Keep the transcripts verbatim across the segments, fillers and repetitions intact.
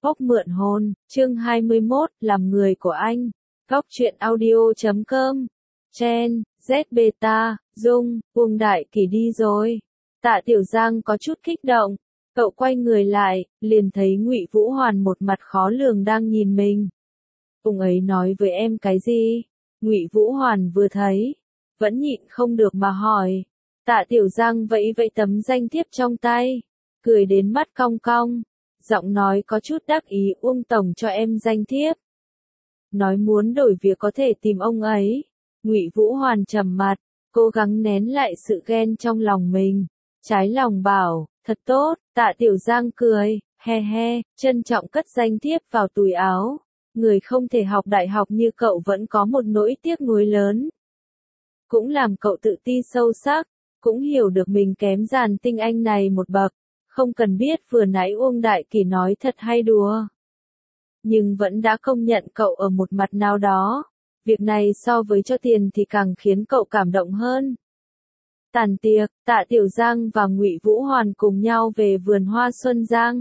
Phốc mượn hôn, chương hai mươi mốt, làm người của anh. Góc truyện audio chấm com. Chen, Z Beta, Dung, Uông Đại Kỳ đi rồi. Tạ Tiểu Giang có chút kích động. Cậu quay người lại, liền thấy Ngụy Vũ Hoàn một mặt khó lường đang nhìn mình. Ông ấy nói với em cái gì? Ngụy Vũ Hoàn vừa thấy, vẫn nhịn không được mà hỏi. Tạ Tiểu Giang vẫy vẫy tấm danh thiếp trong tay, cười đến mắt cong cong, giọng nói có chút đắc ý. Uông tổng cho em danh thiếp, nói muốn đổi việc có thể tìm ông ấy. Ngụy Vũ Hoàn trầm mặt, cố gắng nén lại sự ghen trong lòng mình, trái lòng bảo, thật tốt. Tạ Tiểu Giang cười, he he, trân trọng cất danh thiếp vào túi áo. Người không thể học đại học như cậu vẫn có một nỗi tiếc nuối lớn, cũng làm cậu tự ti sâu sắc, cũng hiểu được mình kém dàn tinh anh này một bậc. Không cần biết vừa nãy Uông Đại Kỳ nói thật hay đùa, nhưng vẫn đã công nhận cậu ở một mặt nào đó. Việc này so với cho tiền thì càng khiến cậu cảm động hơn. Tàn tiệc, Tạ Tiểu Giang và Ngụy Vũ Hoàn cùng nhau về vườn hoa Xuân Giang.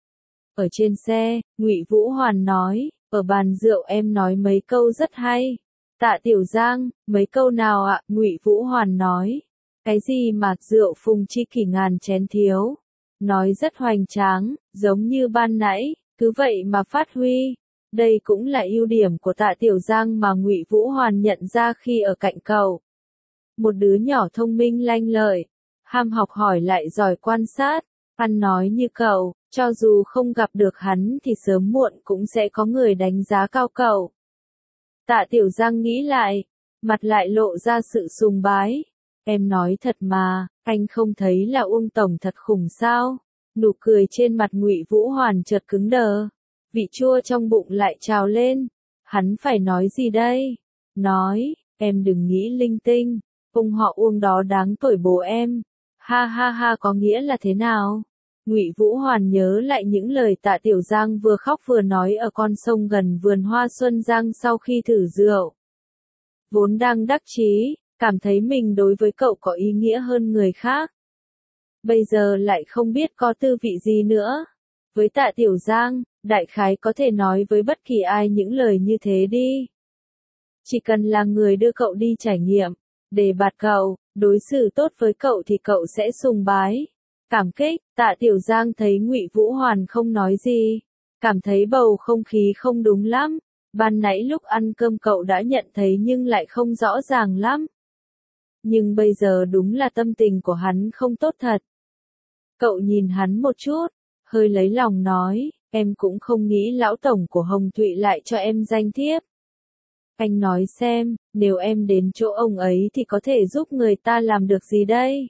Ở trên xe, Ngụy Vũ Hoàn nói, ở bàn rượu em nói mấy câu rất hay. Tạ Tiểu Giang, mấy câu nào ạ? Ngụy Vũ Hoàn nói, cái gì mà rượu phùng chi kỷ ngàn chén thiếu. Nói rất hoành tráng, giống như ban nãy, cứ vậy mà phát huy. Đây cũng là ưu điểm của Tạ Tiểu Giang mà Ngụy Vũ Hoàn nhận ra khi ở cạnh cậu. Một đứa nhỏ thông minh lanh lợi, ham học hỏi lại giỏi quan sát, ăn nói như cậu, cho dù không gặp được hắn thì sớm muộn cũng sẽ có người đánh giá cao cậu. Tạ Tiểu Giang nghĩ lại, mặt lại lộ ra sự sùng bái. Em nói thật mà, anh không thấy là Uông tổng thật khủng sao? Nụ cười trên mặt Ngụy Vũ Hoàn chợt cứng đờ, vị chua trong bụng lại trào lên. Hắn phải nói gì đây? Nói, em đừng nghĩ linh tinh, ông họ Uông đó đáng tuổi bố em. Ha ha ha, có nghĩa là thế nào? Ngụy Vũ Hoàn nhớ lại những lời Tạ Tiểu Giang vừa khóc vừa nói ở con sông gần vườn hoa Xuân Giang sau khi thử rượu. Vốn đang đắc chí, cảm thấy mình đối với cậu có ý nghĩa hơn người khác, bây giờ lại không biết có tư vị gì nữa. Với Tạ Tiểu Giang, đại khái có thể nói với bất kỳ ai những lời như thế đi. Chỉ cần là người đưa cậu đi trải nghiệm, đề bạt cậu, đối xử tốt với cậu thì cậu sẽ sùng bái, cảm kích. Tạ Tiểu Giang thấy Ngụy Vũ Hoàn không nói gì, cảm thấy bầu không khí không đúng lắm. Ban nãy lúc ăn cơm cậu đã nhận thấy nhưng lại không rõ ràng lắm. Nhưng bây giờ đúng là tâm tình của hắn không tốt thật. Cậu nhìn hắn một chút, hơi lấy lòng nói, em cũng không nghĩ lão tổng của Hồng Thụy lại cho em danh thiếp. Anh nói xem, nếu em đến chỗ ông ấy thì có thể giúp người ta làm được gì đây?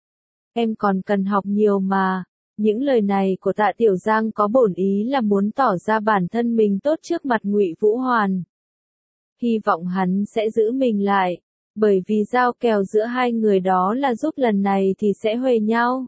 Em còn cần học nhiều mà. Những lời này của Tạ Tiểu Giang có bổn ý là muốn tỏ ra bản thân mình tốt trước mặt Ngụy Vũ Hoàn. Hy vọng hắn sẽ giữ mình lại, bởi vì giao kèo giữa hai người đó là giúp lần này thì sẽ huề nhau.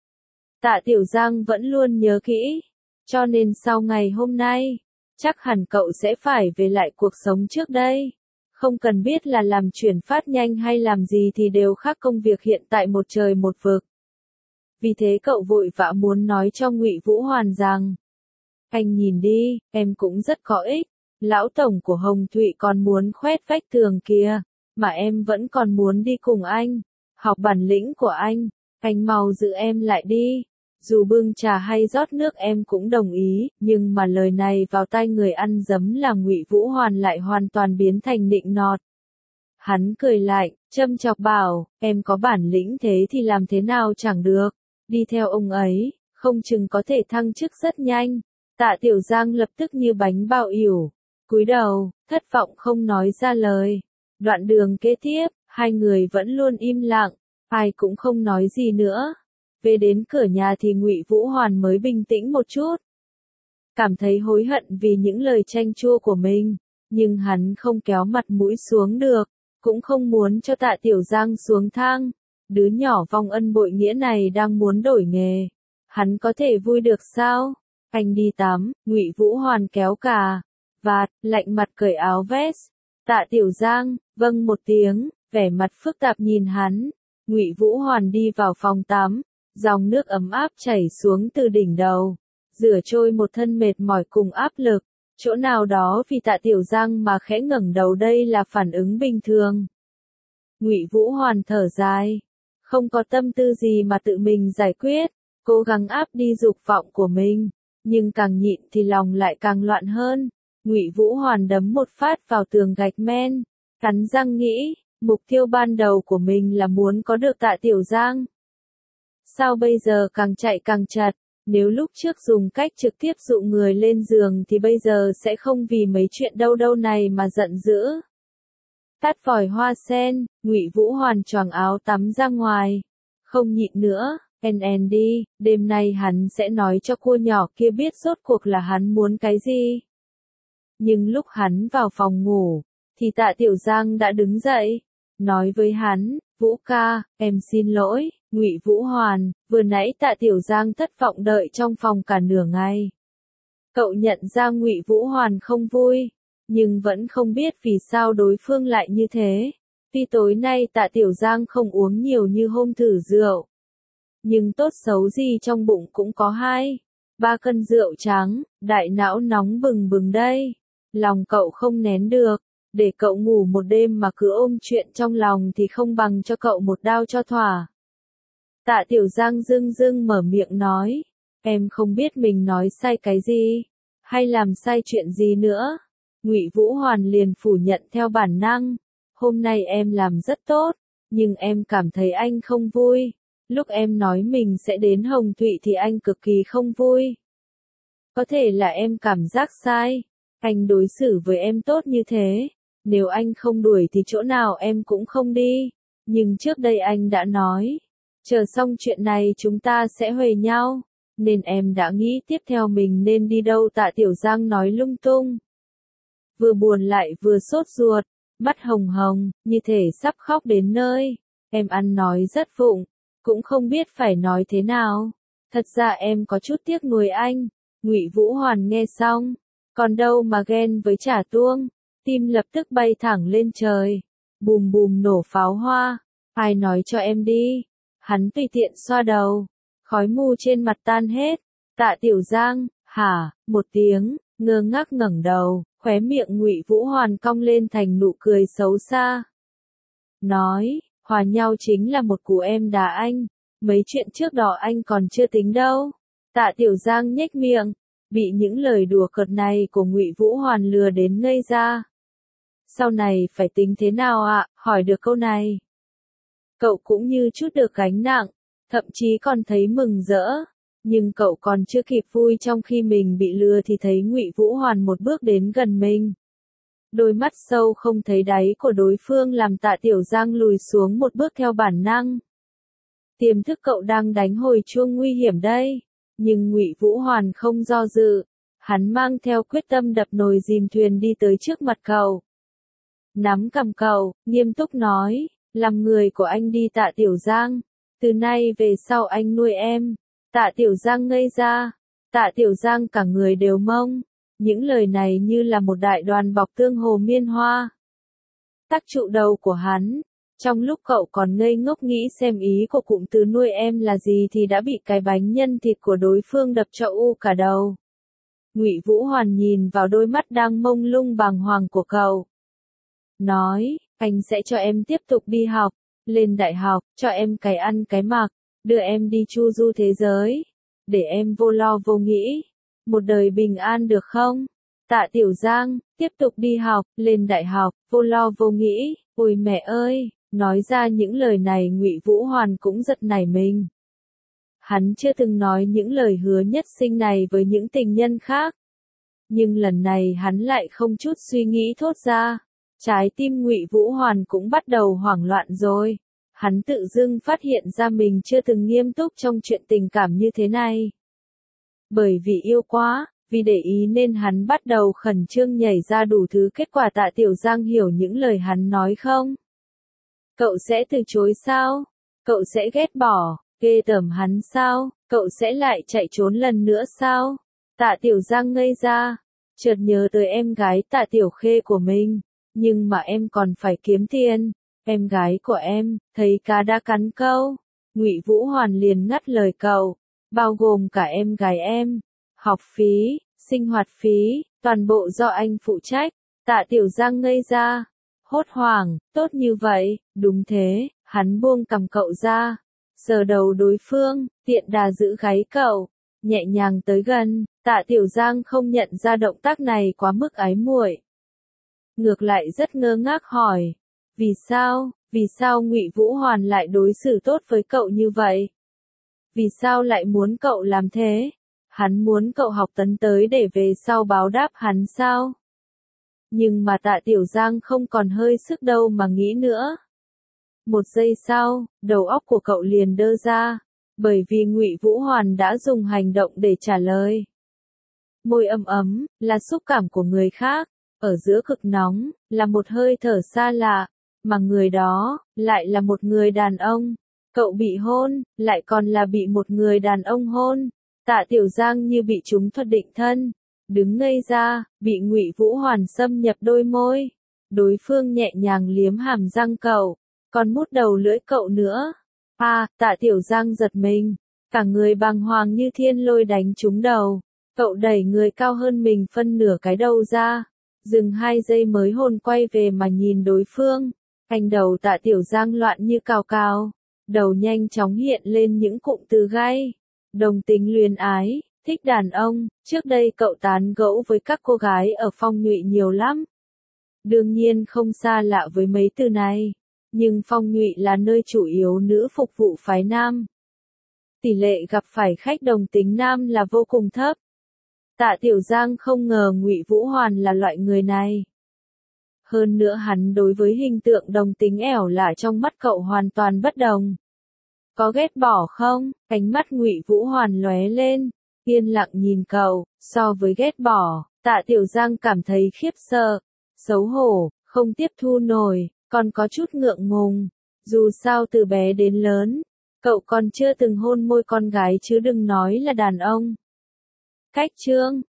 Tạ Tiểu Giang vẫn luôn nhớ kỹ, cho nên sau ngày hôm nay, chắc hẳn cậu sẽ phải về lại cuộc sống trước đây. Không cần biết là làm chuyển phát nhanh hay làm gì thì đều khác công việc hiện tại một trời một vực. Vì thế cậu vội vã muốn nói cho Ngụy Vũ Hoàn rằng, anh nhìn đi, em cũng rất có ích. Lão tổng của Hồng Thụy còn muốn khoét vách tường kìa, mà em vẫn còn muốn đi cùng anh, học bản lĩnh của anh. Anh mau giữ em lại đi. Dù bưng trà hay rót nước em cũng đồng ý, nhưng mà lời này vào tai người ăn dấm là Ngụy Vũ Hoàn lại hoàn toàn biến thành nịnh nọt. Hắn cười lạnh, châm chọc bảo, em có bản lĩnh thế thì làm thế nào chẳng được, đi theo ông ấy, không chừng có thể thăng chức rất nhanh. Tạ Tiểu Giang lập tức như bánh bao ỉu, cúi đầu, thất vọng không nói ra lời. Đoạn đường kế tiếp, hai người vẫn luôn im lặng, ai cũng không nói gì nữa. Về đến cửa nhà thì Ngụy Vũ Hoàn mới bình tĩnh một chút. Cảm thấy hối hận vì những lời chanh chua của mình, nhưng hắn không kéo mặt mũi xuống được, cũng không muốn cho Tạ Tiểu Giang xuống thang. Đứa nhỏ vong ân bội nghĩa này đang muốn đổi nghề, hắn có thể vui được sao? Anh đi tắm. Ngụy Vũ Hoàn kéo cà vạt, lạnh mặt cởi áo vest. Tạ Tiểu Giang, vâng một tiếng, vẻ mặt phức tạp nhìn hắn. Ngụy Vũ Hoàn đi vào phòng tắm. Dòng nước ấm áp chảy xuống từ đỉnh đầu, rửa trôi một thân mệt mỏi cùng áp lực, chỗ nào đó vì Tạ Tiểu Giang mà khẽ ngẩng đầu, đây là phản ứng bình thường. Ngụy Vũ Hoàn thở dài, không có tâm tư gì mà tự mình giải quyết, cố gắng áp đi dục vọng của mình, nhưng càng nhịn thì lòng lại càng loạn hơn. Ngụy Vũ Hoàn đấm một phát vào tường gạch men, cắn răng nghĩ, mục tiêu ban đầu của mình là muốn có được Tạ Tiểu Giang. Sao bây giờ càng chạy càng chật, nếu lúc trước dùng cách trực tiếp dụ người lên giường thì bây giờ sẽ không vì mấy chuyện đâu đâu này mà giận dữ. Tắt vòi hoa sen, Ngụy Vũ Hoàn choàng áo tắm ra ngoài. Không nhịn nữa, en en đi, đêm nay hắn sẽ nói cho cô nhỏ kia biết rốt cuộc là hắn muốn cái gì. Nhưng lúc hắn vào phòng ngủ, thì Tạ Tiểu Giang đã đứng dậy, nói với hắn, Vũ ca, em xin lỗi, Ngụy Vũ Hoàn, vừa nãy Tạ Tiểu Giang thất vọng đợi trong phòng cả nửa ngày. Cậu nhận ra Ngụy Vũ Hoàn không vui, nhưng vẫn không biết vì sao đối phương lại như thế. Tuy tối nay Tạ Tiểu Giang không uống nhiều như hôm thử rượu, nhưng tốt xấu gì trong bụng cũng có hai, ba cân rượu trắng, đại não nóng bừng bừng đây. Lòng cậu không nén được, để cậu ngủ một đêm mà cứ ôm chuyện trong lòng thì không bằng cho cậu một đao cho thỏa. Tạ Tiểu Giang dưng dưng mở miệng nói, em không biết mình nói sai cái gì, hay làm sai chuyện gì nữa. Ngụy Vũ Hoàn liền phủ nhận theo bản năng, hôm nay em làm rất tốt, nhưng em cảm thấy anh không vui. Lúc em nói mình sẽ đến Hồng Thụy thì anh cực kỳ không vui. Có thể là em cảm giác sai, anh đối xử với em tốt như thế, nếu anh không đuổi thì chỗ nào em cũng không đi. Nhưng trước đây anh đã nói, chờ xong chuyện này chúng ta sẽ huề nhau, nên em đã nghĩ tiếp theo mình nên đi đâu. Tạ Tiểu Giang nói lung tung, vừa buồn lại vừa sốt ruột, mắt hồng hồng, như thể sắp khóc đến nơi. Em ăn nói rất vụng, cũng không biết phải nói thế nào. Thật ra em có chút tiếc nuối anh. Ngụy Vũ Hoàn nghe xong, còn đâu mà ghen với Chả Tuông, tim lập tức bay thẳng lên trời, bùm bùm nổ pháo hoa. Ai nói cho em đi? Hắn tùy tiện xoa đầu, khói mù trên mặt tan hết. Tạ Tiểu Giang, hả? Một tiếng, ngơ ngác ngẩng đầu, khóe miệng Ngụy Vũ Hoàn cong lên thành nụ cười xấu xa. Nói, hòa nhau chính là một cú em đá anh, mấy chuyện trước đó anh còn chưa tính đâu. Tạ Tiểu Giang nhếch miệng, bị những lời đùa cợt này của Ngụy Vũ Hoàn lừa đến ngây ra. Sau này phải tính thế nào ạ? Hỏi được câu này, cậu cũng như chút được gánh nặng, thậm chí còn thấy mừng rỡ. Nhưng cậu còn chưa kịp vui trong khi mình bị lừa thì thấy Ngụy Vũ Hoàn một bước đến gần mình. Đôi mắt sâu không thấy đáy của đối phương làm Tạ Tiểu Giang lùi xuống một bước theo bản năng. Tiềm thức cậu đang đánh hồi chuông nguy hiểm đây. Nhưng Ngụy Vũ Hoàn không do dự, hắn mang theo quyết tâm đập nồi dìm thuyền đi tới trước mặt cậu. Nắm cằm cậu, nghiêm túc nói, làm người của anh đi Tạ Tiểu Giang, từ nay về sau anh nuôi em. Tạ Tiểu Giang ngây ra, Tạ Tiểu Giang cả người đều mông, những lời này như là một đại đoàn bọc tương hồ miên hoa. Tắc trụ đầu của hắn, trong lúc cậu còn ngây ngốc nghĩ xem ý của cụm từ nuôi em là gì thì đã bị cái bánh nhân thịt của đối phương đập cho u cả đầu. Ngụy Vũ Hoàn nhìn vào đôi mắt đang mông lung bàng hoàng của cậu. Nói, anh sẽ cho em tiếp tục đi học, lên đại học, cho em cái ăn cái mặc, đưa em đi chu du thế giới, để em vô lo vô nghĩ, một đời bình an được không? Tạ Tiểu Giang, tiếp tục đi học, lên đại học, vô lo vô nghĩ, ôi mẹ ơi, nói ra những lời này Ngụy Vũ Hoàn cũng giật nảy mình. Hắn chưa từng nói những lời hứa nhất sinh này với những tình nhân khác. Nhưng lần này hắn lại không chút suy nghĩ thốt ra. Trái tim Ngụy Vũ Hoàn cũng bắt đầu hoảng loạn rồi. Hắn tự dưng phát hiện ra mình chưa từng nghiêm túc trong chuyện tình cảm như thế này. Bởi vì yêu quá, vì để ý nên hắn bắt đầu khẩn trương nhảy ra đủ thứ kết quả. Tạ Tiểu Giang hiểu những lời hắn nói không? Cậu sẽ từ chối sao? Cậu sẽ ghét bỏ, ghê tởm hắn sao? Cậu sẽ lại chạy trốn lần nữa sao? Tạ Tiểu Giang ngây ra, chợt nhớ tới em gái Tạ Tiểu Khê của mình. Nhưng mà em còn phải kiếm tiền. Em gái của em, thấy cá đã cắn câu. Ngụy Vũ Hoàn liền ngắt lời cậu, bao gồm cả em gái em. Học phí, sinh hoạt phí, toàn bộ do anh phụ trách. Tạ Tiểu Giang ngây ra. Hốt hoảng, tốt như vậy, đúng thế, hắn buông cầm cậu ra. Sờ đầu đối phương, tiện đà giữ gáy cậu. Nhẹ nhàng tới gần, Tạ Tiểu Giang không nhận ra động tác này quá mức ái muội. Ngược lại rất ngơ ngác hỏi. Vì sao, vì sao Ngụy Vũ Hoàn lại đối xử tốt với cậu như vậy? Vì sao lại muốn cậu làm thế? Hắn muốn cậu học tấn tới để về sau báo đáp hắn sao? Nhưng mà Tạ Tiểu Giang không còn hơi sức đâu mà nghĩ nữa. Một giây sau, đầu óc của cậu liền đơ ra, bởi vì Ngụy Vũ Hoàn đã dùng hành động để trả lời. Môi ấm ấm, là xúc cảm của người khác, ở giữa cực nóng, là một hơi thở xa lạ, mà người đó, lại là một người đàn ông. Cậu bị hôn, lại còn là bị một người đàn ông hôn. Tạ Tiểu Giang như bị trúng thuật định thân, đứng ngây ra, bị Ngụy Vũ Hoàn xâm nhập đôi môi. Đối phương nhẹ nhàng liếm hàm răng cậu, còn mút đầu lưỡi cậu nữa. À, Tạ Tiểu Giang giật mình, cả người bàng hoàng như thiên lôi đánh trúng đầu. Cậu đẩy người cao hơn mình phân nửa cái đầu ra, dừng hai giây mới hồn quay về mà nhìn đối phương. Cánh đầu Tạ Tiểu Giang loạn như cào cào, đầu nhanh chóng hiện lên những cụm từ gay. Đồng tính luyến ái, thích đàn ông, trước đây cậu tán gẫu với các cô gái ở Phong Nhụy nhiều lắm. Đương nhiên không xa lạ với mấy từ này, nhưng Phong Nhụy là nơi chủ yếu nữ phục vụ phái nam. Tỷ lệ gặp phải khách đồng tính nam là vô cùng thấp. Tạ Tiểu Giang không ngờ Ngụy Vũ Hoàn là loại người này. Hơn nữa hắn đối với hình tượng đồng tính ẻo lả trong mắt cậu hoàn toàn bất đồng. Có ghét bỏ không? Cánh mắt Ngụy Vũ Hoàn lóe lên, yên lặng nhìn cậu. So với ghét bỏ, Tạ Tiểu Giang cảm thấy khiếp sợ, xấu hổ, không tiếp thu nổi, còn có chút ngượng ngùng. Dù sao từ bé đến lớn, cậu còn chưa từng hôn môi con gái chứ đừng nói là đàn ông. Cách chương